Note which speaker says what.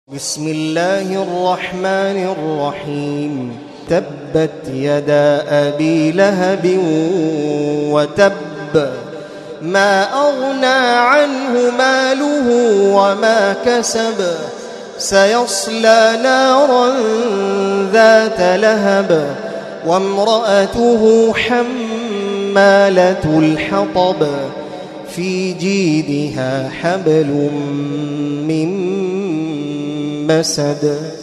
Speaker 1: بسم الله الرحمن الرحيم. تبت يدا أبي لهب وتب ما أغنى عنه ماله وما كسب سيصلى نارا ذات لهب وامرأته حمالة الحطب في جيدها حبل من مسد.